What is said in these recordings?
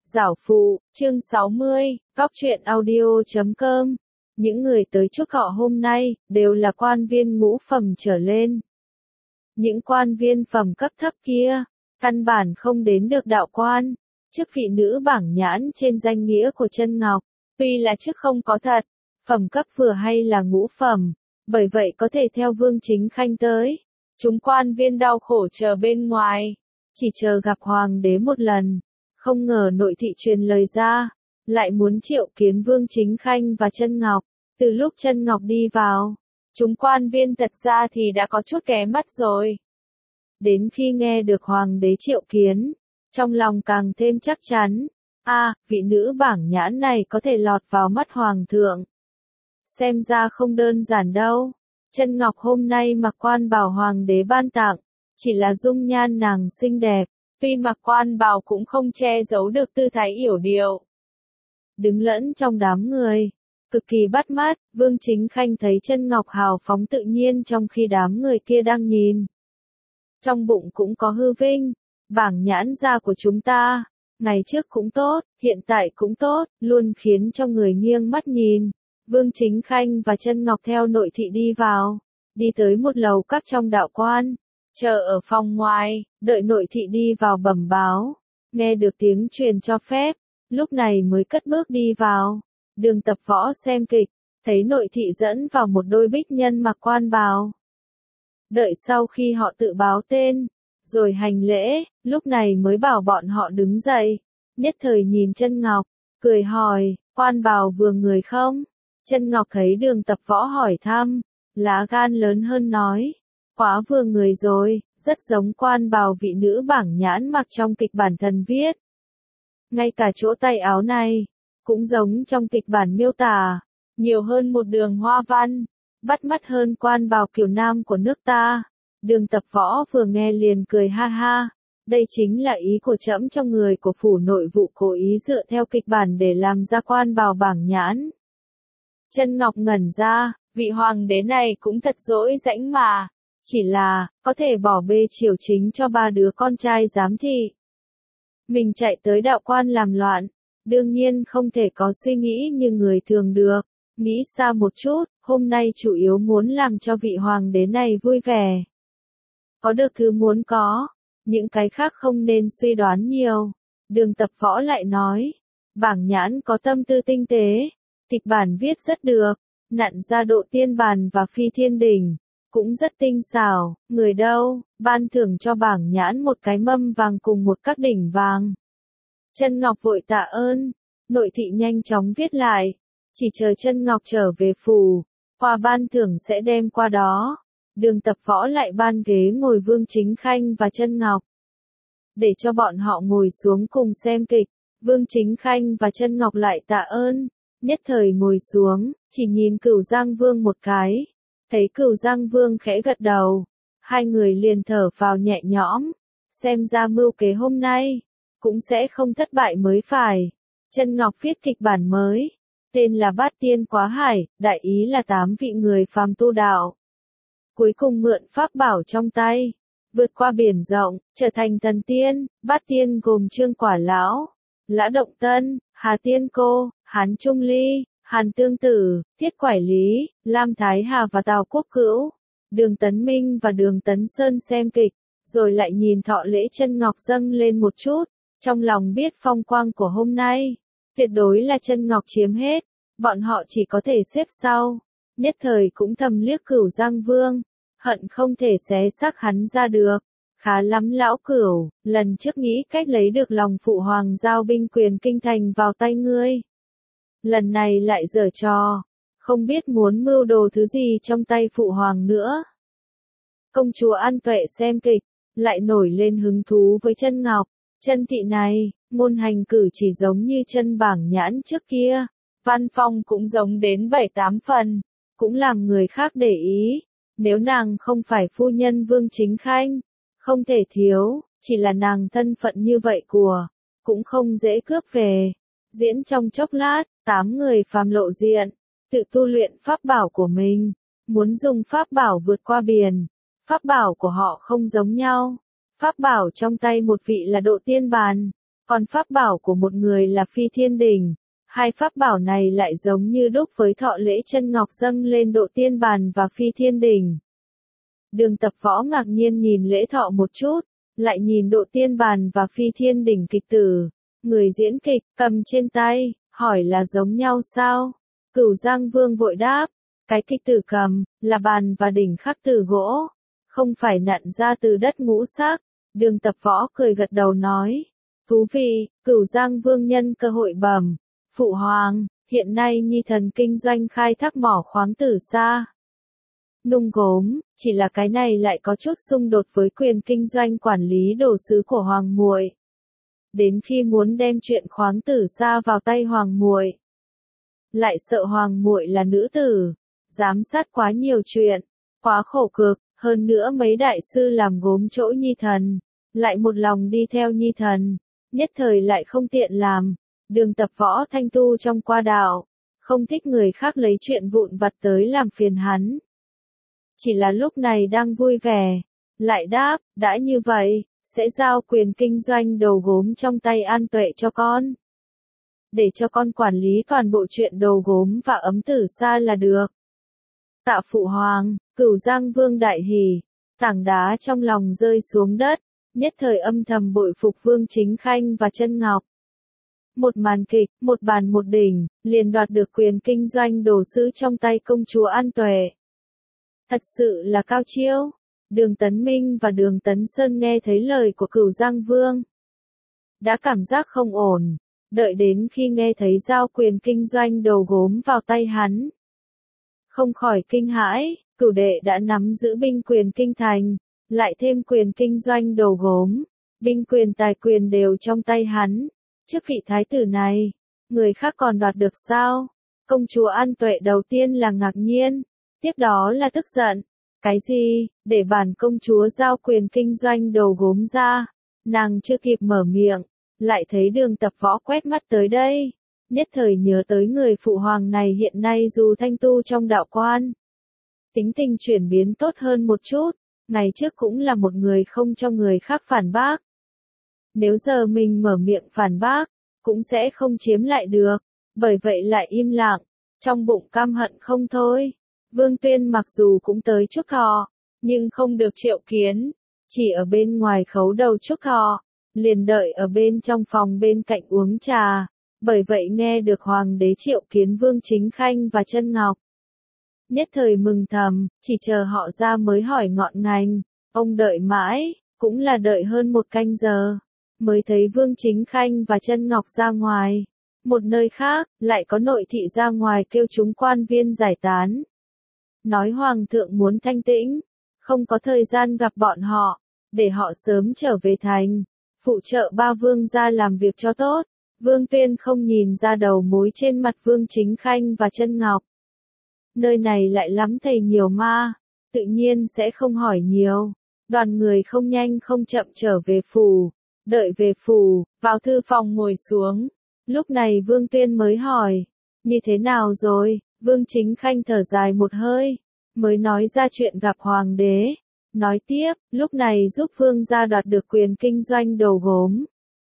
Giảo phụ, chương 60, góc truyện audio.com. Những người tới chúc họ hôm nay, đều là quan viên ngũ phẩm trở lên. Những quan viên phẩm cấp thấp kia, căn bản không đến được đạo quan. Chức vị nữ bảng nhãn trên danh nghĩa của Chân Ngọc, tuy là chức không có thật, phẩm cấp vừa hay là ngũ phẩm, bởi vậy có thể theo Vương Chính Khanh tới. Chúng quan viên đau khổ chờ bên ngoài, chỉ chờ gặp hoàng đế một lần. Không ngờ nội thị truyền lời ra, lại muốn triệu kiến Vương Chính Khanh và Chân Ngọc. Từ lúc Chân Ngọc đi vào, chúng quan viên thật ra thì đã có chút ghé mắt rồi. Đến khi nghe được hoàng đế triệu kiến, trong lòng càng thêm chắc chắn, vị nữ bảng nhãn này có thể lọt vào mắt hoàng thượng. Xem ra không đơn giản đâu. Chân Ngọc hôm nay mặc quan bào hoàng đế ban tặng, chỉ là dung nhan nàng xinh đẹp. Tuy mặc quan bào cũng không che giấu được tư thái yểu điệu. Đứng lẫn trong đám người, cực kỳ bắt mắt, Vương Chính Khanh thấy Chân Ngọc hào phóng tự nhiên trong khi đám người kia đang nhìn. Trong bụng cũng có hư vinh, bảng nhãn gia của chúng ta, ngày trước cũng tốt, hiện tại cũng tốt, luôn khiến cho người nghiêng mắt nhìn. Vương Chính Khanh và Chân Ngọc theo nội thị đi vào, đi tới một lầu các trong đạo quan. Chờ ở phòng ngoài, đợi nội thị đi vào bẩm báo, nghe được tiếng truyền cho phép, lúc này mới cất bước đi vào. Đường Tập Võ xem kịch, thấy nội thị dẫn vào một đôi bích nhân mặc quan bào. Đợi sau khi họ tự báo tên, rồi hành lễ, lúc này mới bảo bọn họ đứng dậy. Nhất thời nhìn Chân Ngọc, cười hỏi, quan bào vừa người không? Chân Ngọc thấy Đường Tập Võ hỏi thăm, lá gan lớn hơn nói. Quá vừa người rồi, rất giống quan bào vị nữ bảng nhãn mặc trong kịch bản thần viết. Ngay cả chỗ tay áo này, cũng giống trong kịch bản miêu tả, nhiều hơn một đường hoa văn, bắt mắt hơn quan bào kiểu nam của nước ta. Đường Tập Võ vừa nghe liền cười ha ha, đây chính là ý của trẫm cho người của phủ nội vụ cố ý dựa theo kịch bản để làm ra quan bào bảng nhãn. Chân Ngọc ngẩn ra, vị hoàng đế này cũng thật dỗi rãnh mà. Chỉ là, có thể bỏ bê triều chính cho ba đứa con trai giám thị. Mình chạy tới đạo quan làm loạn, đương nhiên không thể có suy nghĩ như người thường được. Nghĩ xa một chút, hôm nay chủ yếu muốn làm cho vị hoàng đế này vui vẻ. Có được thứ muốn có, những cái khác không nên suy đoán nhiều. Đường Tập Võ lại nói, bảng nhãn có tâm tư tinh tế, kịch bản viết rất được, nặn ra độ tiên bàn và phi thiên đỉnh. Cũng rất tinh xảo, người đâu, ban thưởng cho bảng nhãn một cái mâm vàng cùng một các đỉnh vàng. Chân Ngọc vội tạ ơn, nội thị nhanh chóng viết lại, chỉ chờ Chân Ngọc trở về phủ, quà ban thưởng sẽ đem qua đó. Đường Tập Võ lại ban ghế ngồi Vương Chính Khanh và Chân Ngọc, để cho bọn họ ngồi xuống cùng xem kịch. Vương Chính Khanh và Chân Ngọc lại tạ ơn, nhất thời ngồi xuống, chỉ nhìn Cửu Giang Vương một cái. Thấy Cửu Giang Vương khẽ gật đầu, hai người liền thở phào nhẹ nhõm, xem ra mưu kế hôm nay, cũng sẽ không thất bại mới phải. Chân Ngọc viết kịch bản mới, tên là Bát Tiên Quá Hải, đại ý là 8 vị người phàm tu đạo. Cuối cùng mượn pháp bảo trong tay, vượt qua biển rộng, trở thành thần tiên. Bát Tiên gồm Trương Quả Lão, Lã Động Tân, Hà Tiên Cô, Hán Trung Ly, Hàn Tương Tử, Thiết Quải Lý, Lam Thái Hà và Tào Quốc Cữu. Đường Tấn Minh và Đường Tấn Sơn xem kịch, rồi lại nhìn thọ lễ Chân Ngọc dâng lên một chút, trong lòng biết phong quang của hôm nay, tuyệt đối là Chân Ngọc chiếm hết, bọn họ chỉ có thể xếp sau. Nhất thời cũng thầm liếc Cửu Giang Vương, hận không thể xé xác hắn ra được. Khá lắm lão Cửu, lần trước nghĩ cách lấy được lòng phụ hoàng giao binh quyền kinh thành vào tay ngươi. Lần này lại giở trò, không biết muốn mưu đồ thứ gì trong tay phụ hoàng nữa. Công chúa An Tuệ xem kịch, lại nổi lên hứng thú với Chân Ngọc. Chân thị này, ngôn hành cử chỉ giống như Chân bảng nhãn trước kia, văn phong cũng giống đến 7-8 phần, cũng làm người khác để ý. Nếu nàng không phải phu nhân Vương Chính Khanh, không thể thiếu, chỉ là nàng thân phận như vậy của, cũng không dễ cướp về. Diễn trong chốc lát, 8 người phàm lộ diện, tự tu luyện pháp bảo của mình, muốn dùng pháp bảo vượt qua biển. Pháp bảo của họ không giống nhau. Pháp bảo trong tay một vị là độ tiên bàn, Còn pháp bảo của một người là Phi Thiên Đỉnh. Hai pháp bảo này lại giống như đúc với thọ lễ chân ngọc dâng lên Độ Tiên Bàn và Phi Thiên Đỉnh. Đường Tập Võ ngạc nhiên nhìn lễ thọ một chút, lại nhìn Độ Tiên Bàn và Phi Thiên Đỉnh kịch tử. Người diễn kịch, cầm trên tay, hỏi là giống nhau sao? Cửu Giang Vương vội đáp, cái kịch tử cầm, là bàn và đỉnh khắc từ gỗ, không phải nặn ra từ đất ngũ sắc. Đường Tập Võ cười gật đầu nói, thú vị. Cửu Giang Vương nhân cơ hội bẩm, Phụ Hoàng, hiện nay Nhi thần kinh doanh khai thác mỏ khoáng tử sa, nung gốm, chỉ là cái này lại có chút xung đột với quyền kinh doanh quản lý đồ sứ của Hoàng muội. Đến khi muốn đem chuyện khoáng tử sa vào tay Hoàng muội, lại sợ Hoàng muội là nữ tử, giám sát quá nhiều chuyện, quá khổ cực, hơn nữa mấy đại sư làm gốm chỗ Nhi thần, lại một lòng đi theo Nhi thần, nhất thời lại không tiện làm. Đường Tập Võ thanh tu trong qua đạo, không thích người khác lấy chuyện vụn vặt tới làm phiền hắn. Chỉ là lúc này đang vui vẻ, lại đáp, đã như vậy, sẽ giao quyền kinh doanh đồ gốm trong tay An Tuệ cho con. Để cho con quản lý toàn bộ chuyện đồ gốm và ấm tử sa là được. Tạ Phụ Hoàng. Cửu Giang Vương đại hỉ, tảng đá trong lòng rơi xuống đất, nhất thời âm thầm bội phục Vương Chính Khanh và Chân Ngọc. Một màn kịch, một bàn một đỉnh, liền đoạt được quyền kinh doanh đồ sứ trong tay công chúa An Tuệ. Thật sự là cao chiêu. Đường Tấn Minh và Đường Tấn Sơn nghe thấy lời của Cửu Giang Vương, đã cảm giác không ổn, đợi đến khi nghe thấy giao quyền kinh doanh đồ gốm vào tay hắn, không khỏi kinh hãi. Cửu đệ đã nắm giữ binh quyền kinh thành, lại thêm quyền kinh doanh đồ gốm, binh quyền tài quyền đều trong tay hắn. Trước vị thái tử này, người khác còn đoạt được sao? Công chúa An Tuệ đầu tiên là ngạc nhiên, tiếp đó là tức giận. Cái gì, để bản công chúa giao quyền kinh doanh đồ gốm ra? Nàng chưa kịp mở miệng, lại thấy Đường Tập Võ quét mắt tới đây. Nhất thời nhớ tới người phụ hoàng này hiện nay dù thanh tu trong đạo quan, tính tình chuyển biến tốt hơn một chút, ngày trước cũng là một người không cho người khác phản bác. Nếu giờ mình mở miệng phản bác, cũng sẽ không chiếm lại được, bởi vậy lại im lặng, trong bụng căm hận không thôi. Vương Tuyên mặc dù cũng tới chúc thọ, nhưng không được triệu kiến, chỉ ở bên ngoài khấu đầu chúc thọ, liền đợi ở bên trong phòng bên cạnh uống trà, bởi vậy nghe được Hoàng đế triệu kiến Vương Chính Khanh và Chân Ngọc. Nhất thời mừng thầm, chỉ chờ họ ra mới hỏi ngọn ngành, ông đợi mãi, cũng là đợi hơn một canh giờ, mới thấy Vương Chính Khanh và Chân Ngọc ra ngoài. Một nơi khác, lại có nội thị ra ngoài kêu chúng quan viên giải tán. Nói Hoàng thượng muốn thanh tĩnh, không có thời gian gặp bọn họ, để họ sớm trở về thành, phụ trợ ba vương gia làm việc cho tốt. Vương Tuyên không nhìn ra đầu mối trên mặt Vương Chính Khanh và Chân Ngọc. Nơi này lại lắm thầy nhiều ma, tự nhiên sẽ không hỏi nhiều. Đoàn người không nhanh không chậm trở về phủ, đợi về phủ, vào thư phòng ngồi xuống. Lúc này Vương Tuyên mới hỏi, như thế nào rồi? Vương Chính Khanh thở dài một hơi, mới nói ra chuyện gặp Hoàng đế. Nói tiếp, lúc này giúp Vương gia đoạt được quyền kinh doanh đồ gốm.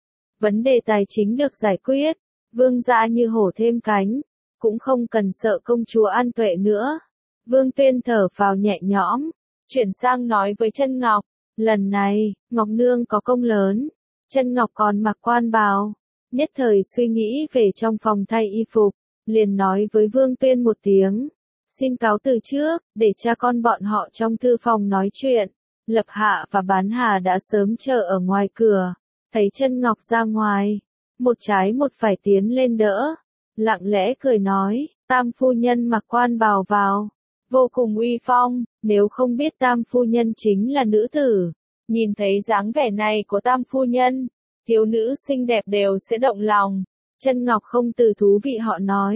Vấn đề tài chính được giải quyết, Vương gia như hổ thêm cánh, cũng không cần sợ công chúa An Tuệ nữa. Vương Tuyên thở phào nhẹ nhõm, chuyển sang nói với Chân Ngọc, lần này, Ngọc Nương có công lớn. Chân Ngọc còn mặc quan bào, nhất thời suy nghĩ về trong phòng thay y phục, liền nói với Vương Tuyên một tiếng, xin cáo từ trước, để cha con bọn họ trong thư phòng nói chuyện. Lập Hạ và Bán Hà đã sớm chờ ở ngoài cửa, thấy Chân Ngọc ra ngoài, một trái một phải tiến lên đỡ, lặng lẽ cười nói, Tam phu nhân mặc quan bào vào, vô cùng uy phong, nếu không biết Tam phu nhân chính là nữ tử, nhìn thấy dáng vẻ này của Tam phu nhân, thiếu nữ xinh đẹp đều sẽ động lòng. Chân Ngọc không từ thú vị họ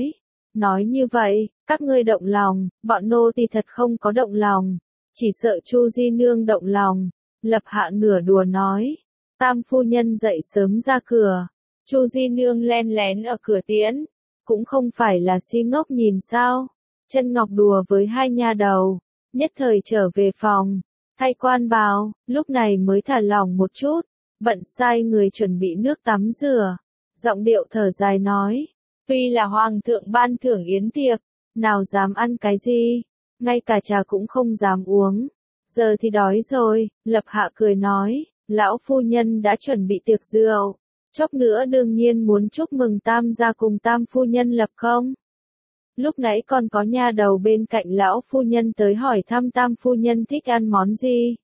nói như vậy, các ngươi động lòng, bọn nô tỳ thật không có động lòng, chỉ sợ Chu Di Nương động lòng. Lập Hạ nửa đùa nói, Tam phu nhân dậy sớm ra cửa, Chu Di Nương len lén ở cửa tiễn, cũng không phải là si ngốc nhìn sao. Chân Ngọc đùa với hai nha đầu, nhất thời trở về phòng, thay quan bào, lúc này mới thả lỏng một chút, bận sai người chuẩn bị nước tắm rửa. Giọng điệu thở dài nói, tuy là hoàng thượng ban thưởng yến tiệc, nào dám ăn cái gì, ngay cả trà cũng không dám uống. Giờ thì đói rồi, Lập Hạ cười nói, lão phu nhân đã chuẩn bị tiệc rượu, chốc nữa đương nhiên muốn chúc mừng Tam gia cùng Tam phu nhân lập không? Lúc nãy còn có nha đầu bên cạnh lão phu nhân tới hỏi thăm Tam phu nhân thích ăn món gì.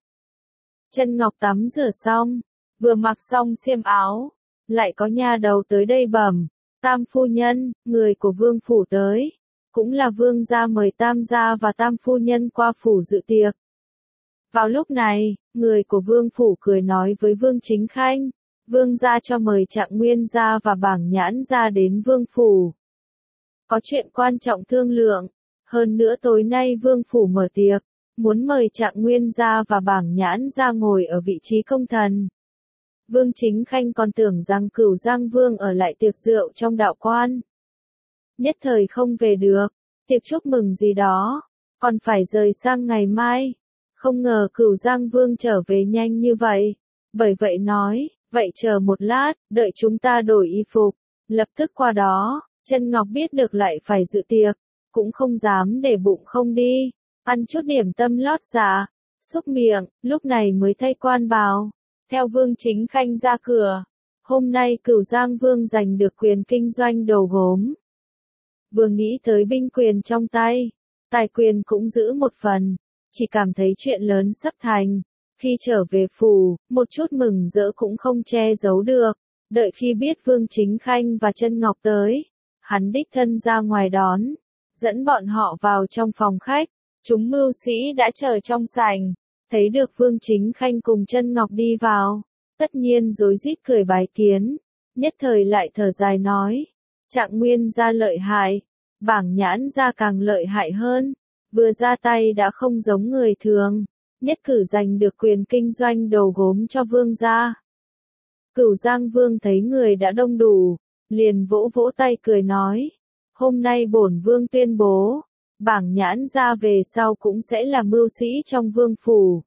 Chân Ngọc tắm rửa xong, vừa mặc xong xiêm áo, lại có nha đầu tới đây bẩm, Tam phu nhân, người của vương phủ tới, cũng là vương gia mời Tam gia và Tam phu nhân qua phủ dự tiệc. Vào lúc này, người của vương phủ cười nói với Vương Chính Khanh, vương gia cho mời Trạng Nguyên gia và Bảng Nhãn gia đến vương phủ. Có chuyện quan trọng thương lượng, hơn nữa tối nay vương phủ mở tiệc, muốn mời Trạng Nguyên gia và Bảng Nhãn gia ngồi ở vị trí công thần. Vương Chính Khanh còn tưởng rằng Cửu Giang Vương ở lại tiệc rượu trong đạo quan. Nhất thời không về được, tiệc chúc mừng gì đó, còn phải rời sang ngày mai. Không ngờ Cửu Giang Vương trở về nhanh như vậy. Bởi vậy nói, vậy chờ một lát, đợi chúng ta đổi y phục. Lập tức qua đó, Chân Ngọc biết được lại phải dự tiệc, cũng không dám để bụng không đi. Ăn chút điểm tâm lót dạ, xúc miệng, lúc này mới thay quan bào. Theo Vương Chính Khanh ra cửa. Hôm nay Cửu Giang Vương giành được quyền kinh doanh đồ gốm. Vừa nghĩ tới binh quyền trong tay, tài quyền cũng giữ một phần, chỉ cảm thấy chuyện lớn sắp thành. Khi trở về phủ, một chút mừng rỡ cũng không che giấu được. Đợi khi biết Vương Chính Khanh và Chân Ngọc tới, hắn đích thân ra ngoài đón, dẫn bọn họ vào trong phòng khách. Chúng mưu sĩ đã chờ trong sảnh, thấy được Vương Chính Khanh cùng Chân Ngọc đi vào, tất nhiên rối rít cười bái kiến, nhất thời lại thở dài nói, Trạng Nguyên gia lợi hại, Bảng Nhãn gia càng lợi hại hơn, vừa ra tay đã không giống người thường, nhất cử giành được quyền kinh doanh đồ gốm cho vương gia. Cửu Giang Vương thấy người đã đông đủ, liền vỗ vỗ tay cười nói, hôm nay bổn vương tuyên bố, Bảng Nhãn gia về sau cũng sẽ là mưu sĩ trong vương phủ,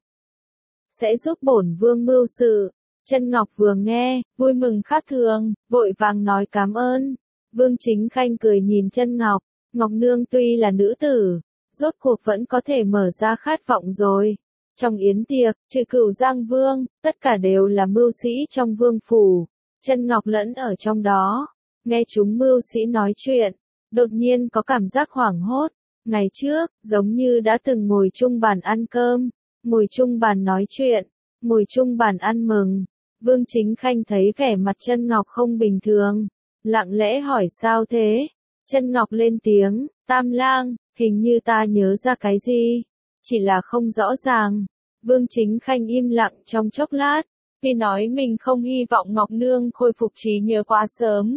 sẽ giúp bổn vương mưu sự. Chân Ngọc vừa nghe, vui mừng khác thường, vội vàng nói cảm ơn. Vương Chính Khanh cười nhìn Chân Ngọc, Ngọc Nương tuy là nữ tử, rốt cuộc vẫn có thể mở ra khát vọng rồi. Trong yến tiệc, trừ Cửu Giang Vương, tất cả đều là mưu sĩ trong vương phủ. Chân Ngọc lẫn ở trong đó, nghe chúng mưu sĩ nói chuyện, đột nhiên có cảm giác hoảng hốt. Ngày trước, giống như đã từng ngồi chung bàn ăn cơm, ngồi chung bàn nói chuyện, ngồi chung bàn ăn mừng. Vương Chính Khanh thấy vẻ mặt Chân Ngọc không bình thường, lặng lẽ hỏi sao thế? Chân Ngọc lên tiếng, Tam lang, hình như ta nhớ ra cái gì, chỉ là không rõ ràng. Vương Chính Khanh im lặng trong chốc lát, vì nói mình không hy vọng Ngọc Nương khôi phục trí nhớ quá sớm.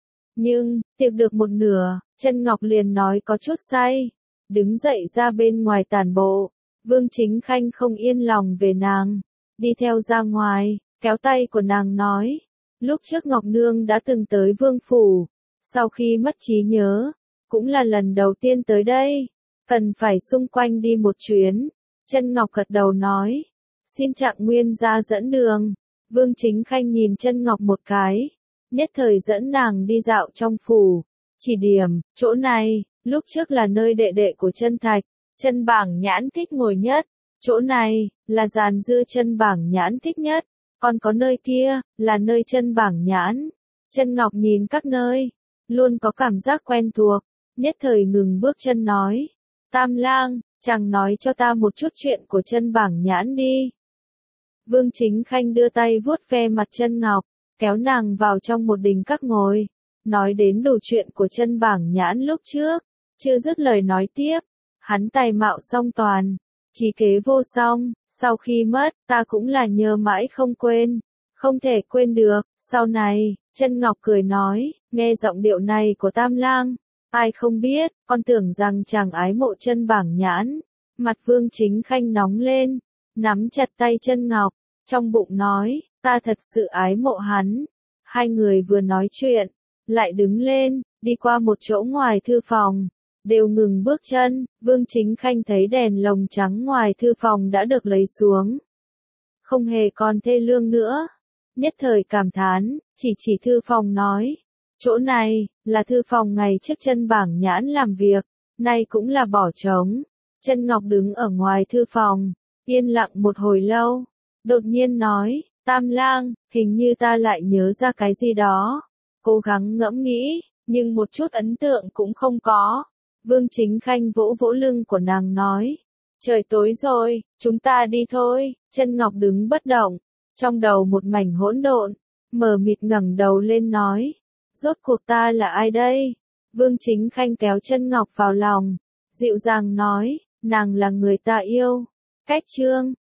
Nhưng, tiệc được một nửa, Chân Ngọc liền nói có chút say, đứng dậy ra bên ngoài tản bộ. Vương Chính Khanh không yên lòng về nàng, đi theo ra ngoài, kéo tay của nàng nói, lúc trước Ngọc Nương đã từng tới vương phủ, sau khi mất trí nhớ, cũng là lần đầu tiên tới đây, cần phải xung quanh đi một chuyến. Chân Ngọc gật đầu nói, xin Trạng Nguyên gia dẫn đường. Vương Chính Khanh nhìn Chân Ngọc một cái, nhất thời dẫn nàng đi dạo trong phủ, chỉ điểm, chỗ này, lúc trước là nơi đệ đệ của Chân Thạch, Chân Bảng Nhãn thích ngồi nhất, chỗ này, là giàn dưa Chân Bảng Nhãn thích nhất, còn có nơi kia, là nơi Chân Bảng Nhãn. Chân Ngọc nhìn các nơi, luôn có cảm giác quen thuộc, nhất thời ngừng bước chân nói, Tam lang, chàng nói cho ta một chút chuyện của Chân Bảng Nhãn đi. Vương Chính Khanh đưa tay vuốt ve mặt Chân Ngọc, kéo nàng vào trong một đình các ngồi, nói đến đủ chuyện của Chân Bảng Nhãn lúc trước, chưa dứt lời nói tiếp, hắn tài mạo song toàn, trí kế vô song, sau khi mất, ta cũng là nhớ mãi không quên, không thể quên được. Sau này, Chân Ngọc cười nói, nghe giọng điệu này của Tam lang, ai không biết, con tưởng rằng chàng ái mộ Chân Bảng Nhãn. Mặt Vương Chính Khanh nóng lên, nắm chặt tay Chân Ngọc, trong bụng nói, ta thật sự ái mộ hắn. Hai người vừa nói chuyện, lại đứng lên, đi qua một chỗ ngoài thư phòng, đều ngừng bước chân. Vương Chính Khanh thấy đèn lồng trắng ngoài thư phòng đã được lấy xuống, không hề còn thê lương nữa, nhất thời cảm thán, chỉ thư phòng nói. Chỗ này, là thư phòng ngày trước chân bảng nhãn làm việc, nay cũng là bỏ trống. Chân Ngọc đứng ở ngoài thư phòng, yên lặng một hồi lâu, đột nhiên nói, Tam lang, hình như ta lại nhớ ra cái gì đó. Cố gắng ngẫm nghĩ, nhưng một chút ấn tượng cũng không có. Vương Chính Khanh vỗ vỗ lưng của nàng nói, trời tối rồi, chúng ta đi thôi. Chân Ngọc đứng bất động, trong đầu một mảnh hỗn độn, mờ mịt ngẩng đầu lên nói, rốt cuộc ta là ai đây? Vương Chính Khanh kéo Chân Ngọc vào lòng, dịu dàng nói, nàng là người ta yêu. Cách chương